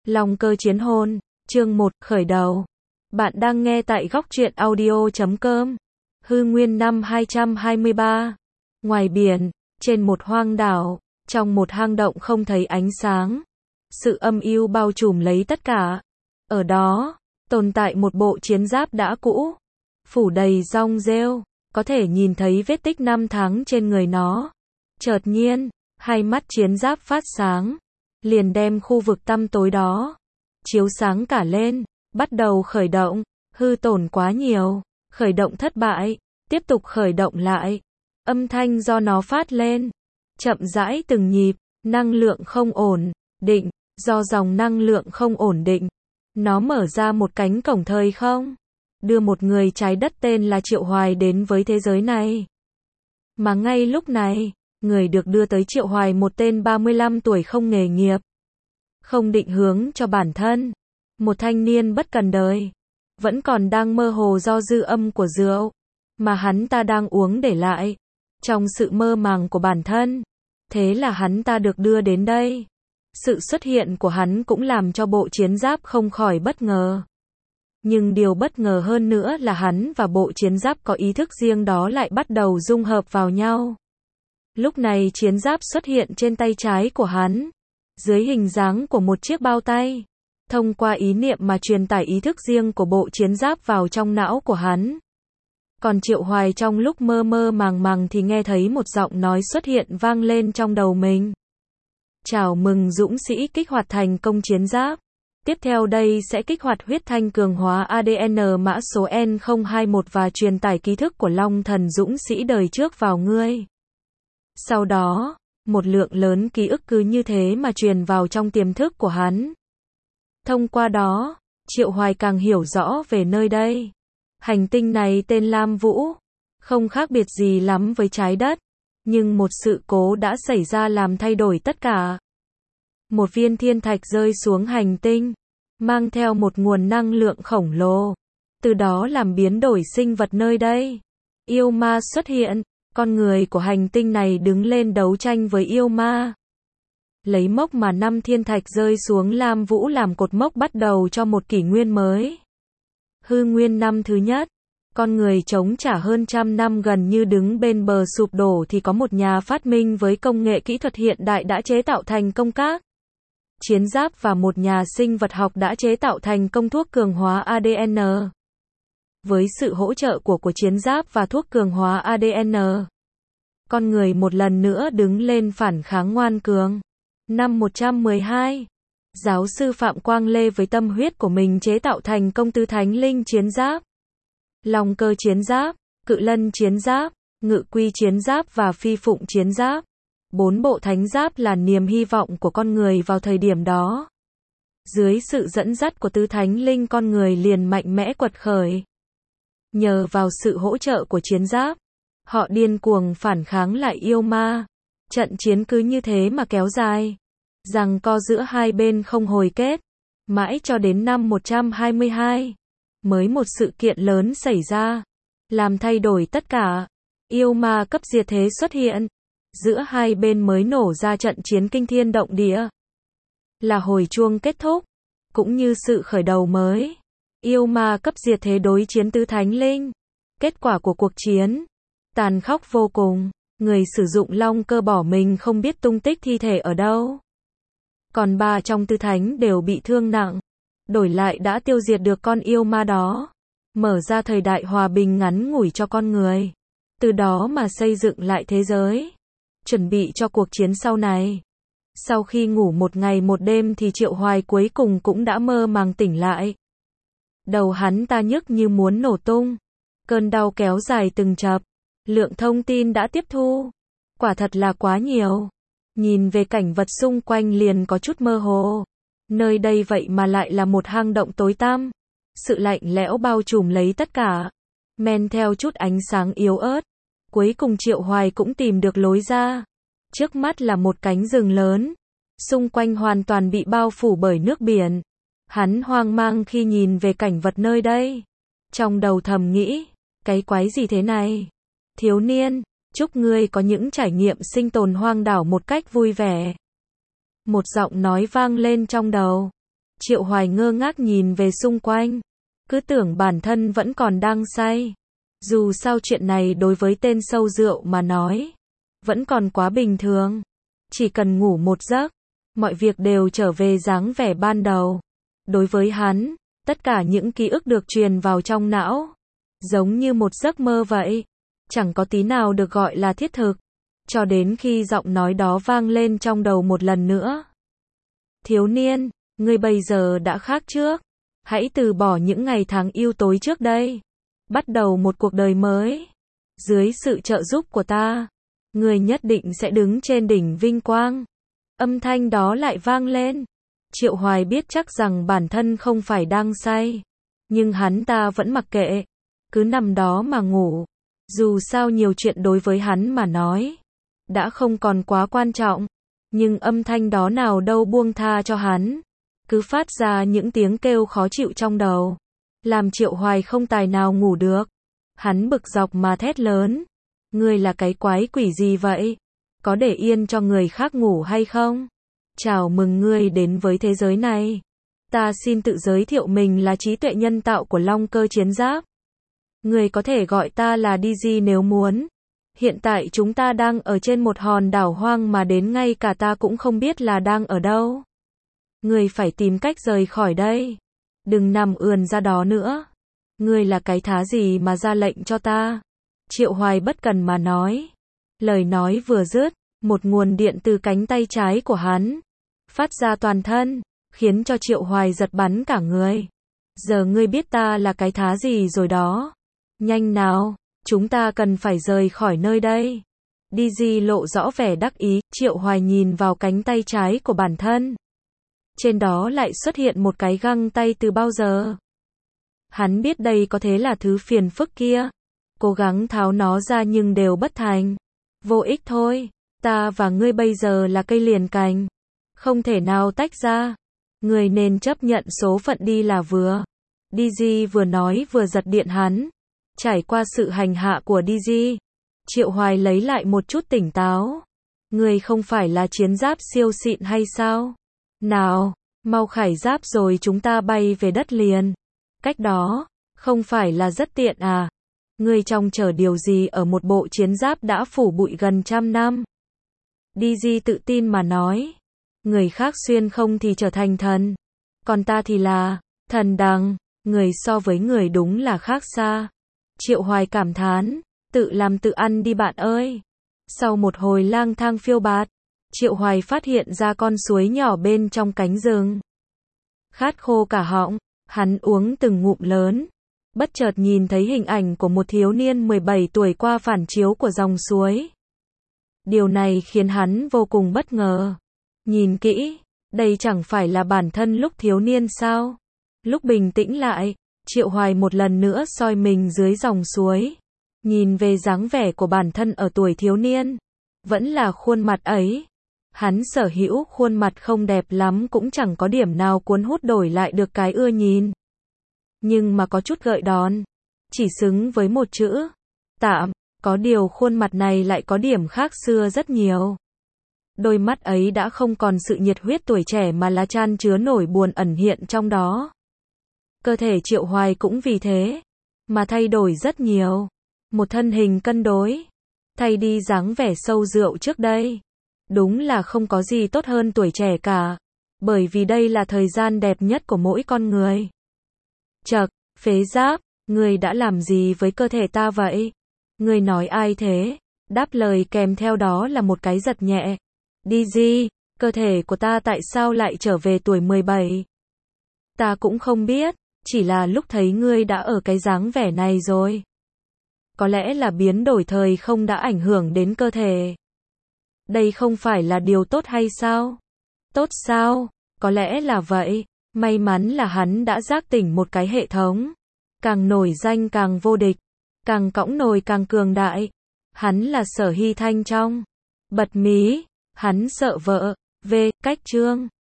Long cơ chiến hồn, chương 1, khởi đầu. Bạn đang nghe tại góc truyện audio.com. Hư nguyên năm 223. Ngoài biển, trên một hoang đảo, trong một hang động không thấy ánh sáng. Sự âm u bao trùm lấy tất cả. Ở đó, tồn tại một bộ chiến giáp đã cũ, phủ đầy rong rêu, có thể nhìn thấy vết tích năm tháng trên người nó. Chợt nhiên, hai mắt chiến giáp phát sáng, liền đem khu vực tăm tối đó chiếu sáng cả lên, bắt đầu khởi động. Hư tổn quá nhiều, khởi động thất bại, tiếp tục khởi động lại. Âm thanh do nó phát lên, chậm rãi từng nhịp, năng lượng không ổn định, do dòng năng lượng không ổn định. Nó mở ra một cánh cổng thời không, đưa một người trái đất tên là Triệu Hoài đến với thế giới này. Mà ngay lúc này, người được đưa tới Triệu Hoài một tên 35 tuổi không nghề nghiệp, không định hướng cho bản thân, một thanh niên bất cần đời, vẫn còn đang mơ hồ do dư âm của rượu mà hắn ta đang uống để lại trong sự mơ màng của bản thân. Thế là hắn ta được đưa đến đây. Sự xuất hiện của hắn cũng làm cho bộ chiến giáp không khỏi bất ngờ. Nhưng điều bất ngờ hơn nữa là hắn và bộ chiến giáp có ý thức riêng đó lại bắt đầu dung hợp vào nhau. Lúc này chiến giáp xuất hiện trên tay trái của hắn, dưới hình dáng của một chiếc bao tay. Thông qua ý niệm mà truyền tải ý thức riêng của bộ chiến giáp vào trong não của hắn. Còn Triệu Hoài trong lúc mơ mơ màng màng thì nghe thấy một giọng nói xuất hiện vang lên trong đầu mình. Chào mừng dũng sĩ kích hoạt thành công chiến giáp. Tiếp theo đây sẽ kích hoạt huyết thanh cường hóa ADN mã số N021 và truyền tải ký thức của Long thần dũng sĩ đời trước vào ngươi. Sau đó, một lượng lớn ký ức cứ như thế mà truyền vào trong tiềm thức của hắn. Thông qua đó, Triệu Hoài càng hiểu rõ về nơi đây. Hành tinh này tên Lam Vũ, không khác biệt gì lắm với trái đất, nhưng một sự cố đã xảy ra làm thay đổi tất cả. Một viên thiên thạch rơi xuống hành tinh, mang theo một nguồn năng lượng khổng lồ, từ đó làm biến đổi sinh vật nơi đây. Yêu ma xuất hiện, con người của hành tinh này đứng lên đấu tranh với yêu ma. Lấy mốc mà 5 thiên thạch rơi xuống Lam Vũ làm cột mốc bắt đầu cho một kỷ nguyên mới. Hư nguyên năm thứ nhất, con người chống trả hơn trăm năm gần như đứng bên bờ sụp đổ thì có một nhà phát minh với công nghệ kỹ thuật hiện đại đã chế tạo thành công các chiến giáp và một nhà sinh vật học đã chế tạo thành công thuốc cường hóa ADN. Với sự hỗ trợ của chiến giáp và thuốc cường hóa ADN, con người một lần nữa đứng lên phản kháng ngoan cường. Năm 112, giáo sư Phạm Quang Lê với tâm huyết của mình chế tạo thành công tứ thánh linh chiến giáp, long cơ chiến giáp, cự lân chiến giáp, ngự quy chiến giáp và phi phụng chiến giáp. 4 bộ thánh giáp là niềm hy vọng của con người vào thời điểm đó. Dưới sự dẫn dắt của tứ thánh linh, con người liền mạnh mẽ quật khởi. Nhờ vào sự hỗ trợ của chiến giáp, họ điên cuồng phản kháng lại yêu ma. Trận chiến cứ như thế mà kéo dài, giằng co giữa hai bên không hồi kết, mãi cho đến năm 122, mới một sự kiện lớn xảy ra, làm thay đổi tất cả. Yêu ma cấp diệt thế xuất hiện, giữa hai bên mới nổ ra trận chiến kinh thiên động địa. Là hồi chuông kết thúc, cũng như sự khởi đầu mới. Yêu ma cấp diệt thế đối chiến tứ thánh linh. Kết quả của cuộc chiến tàn khốc vô cùng. Người sử dụng long cơ bỏ mình không biết tung tích thi thể ở đâu. Còn 3 trong tứ thánh đều bị thương nặng. Đổi lại đã tiêu diệt được con yêu ma đó. Mở ra thời đại hòa bình ngắn ngủi cho con người. Từ đó mà xây dựng lại thế giới. Chuẩn bị cho cuộc chiến sau này. Sau khi ngủ một ngày một đêm thì Triệu Hoài cuối cùng cũng đã mơ màng tỉnh lại. Đầu hắn ta nhức như muốn nổ tung. Cơn đau kéo dài từng chập. Lượng thông tin đã tiếp thu, quả thật là quá nhiều. Nhìn về cảnh vật xung quanh liền có chút mơ hồ. Nơi đây vậy mà lại là một hang động tối tăm. Sự lạnh lẽo bao trùm lấy tất cả. Men theo chút ánh sáng yếu ớt. Cuối cùng Triệu Hoài cũng tìm được lối ra. Trước mắt là một cánh rừng lớn. Xung quanh hoàn toàn bị bao phủ bởi nước biển. Hắn hoang mang khi nhìn về cảnh vật nơi đây. Trong đầu thầm nghĩ, cái quái gì thế này? Thiếu niên, chúc ngươi có những trải nghiệm sinh tồn hoang đảo một cách vui vẻ. Một giọng nói vang lên trong đầu. Triệu Hoài ngơ ngác nhìn về xung quanh, cứ tưởng bản thân vẫn còn đang say. Dù sao chuyện này đối với tên sâu rượu mà nói, vẫn còn quá bình thường. Chỉ cần ngủ một giấc, mọi việc đều trở về dáng vẻ ban đầu. Đối với hắn, tất cả những ký ức được truyền vào trong não, giống như một giấc mơ vậy, chẳng có tí nào được gọi là thiết thực. Cho đến khi giọng nói đó vang lên trong đầu một lần nữa. Thiếu niên, ngươi bây giờ đã khác trước. Hãy từ bỏ những ngày tháng yêu tối trước đây. Bắt đầu một cuộc đời mới. Dưới sự trợ giúp của ta, ngươi nhất định sẽ đứng trên đỉnh vinh quang. Âm thanh đó lại vang lên. Triệu Hoài biết chắc rằng bản thân không phải đang say. Nhưng hắn ta vẫn mặc kệ. Cứ nằm đó mà ngủ. Dù sao nhiều chuyện đối với hắn mà nói, đã không còn quá quan trọng. Nhưng âm thanh đó nào đâu buông tha cho hắn. Cứ phát ra những tiếng kêu khó chịu trong đầu. Làm Triệu Hoài không tài nào ngủ được. Hắn bực dọc mà thét lớn. Ngươi là cái quái quỷ gì vậy? Có để yên cho người khác ngủ hay không? Chào mừng ngươi đến với thế giới này. Ta xin tự giới thiệu mình là trí tuệ nhân tạo của Long Cơ Chiến Giáp. Ngươi có thể gọi ta là DZ nếu muốn. Hiện tại chúng ta đang ở trên một hòn đảo hoang mà đến ngay cả ta cũng không biết là đang ở đâu. Ngươi phải tìm cách rời khỏi đây. Đừng nằm ườn ra đó nữa. Ngươi là cái thá gì mà ra lệnh cho ta? Triệu Hoài bất cần mà nói. Lời nói vừa dứt, một nguồn điện từ cánh tay trái của hắn phát ra toàn thân, khiến cho Triệu Hoài giật bắn cả người. Giờ ngươi biết ta là cái thá gì rồi đó. Nhanh nào, chúng ta cần phải rời khỏi nơi đây. DZ lộ rõ vẻ đắc ý. Triệu Hoài nhìn vào cánh tay trái của bản thân. Trên đó lại xuất hiện một cái găng tay từ bao giờ. Hắn biết đây có thể là thứ phiền phức kia. Cố gắng tháo nó ra nhưng đều bất thành. Vô ích thôi. Ta và ngươi bây giờ là cây liền cành. Không thể nào tách ra. Ngươi nên chấp nhận số phận đi là vừa. DZ vừa nói vừa giật điện hắn. Trải qua sự hành hạ của DZ, Triệu Hoài lấy lại một chút tỉnh táo. Ngươi không phải là chiến giáp siêu xịn hay sao? Nào, mau khải giáp rồi chúng ta bay về đất liền. Cách đó, không phải là rất tiện à? Ngươi trông chờ điều gì ở một bộ chiến giáp đã phủ bụi gần 100 năm? DZ tự tin mà nói. Người khác xuyên không thì trở thành thần. Còn ta thì là thần đằng. Người so với người đúng là khác xa. Triệu Hoài cảm thán. Tự làm tự ăn đi bạn ơi. Sau một hồi lang thang phiêu bạt, Triệu Hoài phát hiện ra con suối nhỏ bên trong cánh rừng. Khát khô cả họng, hắn uống từng ngụm lớn. Bất chợt nhìn thấy hình ảnh của một thiếu niên 17 tuổi qua phản chiếu của dòng suối. Điều này khiến hắn vô cùng bất ngờ. Nhìn kỹ, đây chẳng phải là bản thân lúc thiếu niên sao? Lúc bình tĩnh lại, Triệu Hoài một lần nữa soi mình dưới dòng suối. Nhìn về dáng vẻ của bản thân ở tuổi thiếu niên. Vẫn là khuôn mặt ấy. Hắn sở hữu khuôn mặt không đẹp lắm cũng chẳng có điểm nào cuốn hút đổi lại được cái ưa nhìn. Nhưng mà có chút gợi đòn. Chỉ xứng với một chữ. Tạm. Có điều khuôn mặt này lại có điểm khác xưa rất nhiều. Đôi mắt ấy đã không còn sự nhiệt huyết tuổi trẻ mà là chan chứa nỗi buồn ẩn hiện trong đó. Cơ thể Triệu Hoài cũng vì thế mà thay đổi rất nhiều. Một thân hình cân đối. Thay đi dáng vẻ sâu rượu trước đây. Đúng là không có gì tốt hơn tuổi trẻ cả. Bởi vì đây là thời gian đẹp nhất của mỗi con người. Chậc, phế giáp, ngươi đã làm gì với cơ thể ta vậy? Ngươi nói ai thế? Đáp lời kèm theo đó là một cái giật nhẹ. DZ, cơ thể của ta tại sao lại trở về tuổi 17? Ta cũng không biết, chỉ là lúc thấy ngươi đã ở cái dáng vẻ này rồi. Có lẽ là biến đổi thời không đã ảnh hưởng đến cơ thể. Đây không phải là điều tốt hay sao? Tốt sao? Có lẽ là vậy. May mắn là hắn đã giác tỉnh một cái hệ thống. Càng nổi danh càng vô địch. Càng cõng nồi càng cường đại. Hắn là Sở Hy Thanh trong. Bật mí. Hắn sợ vợ. V. Cách chương.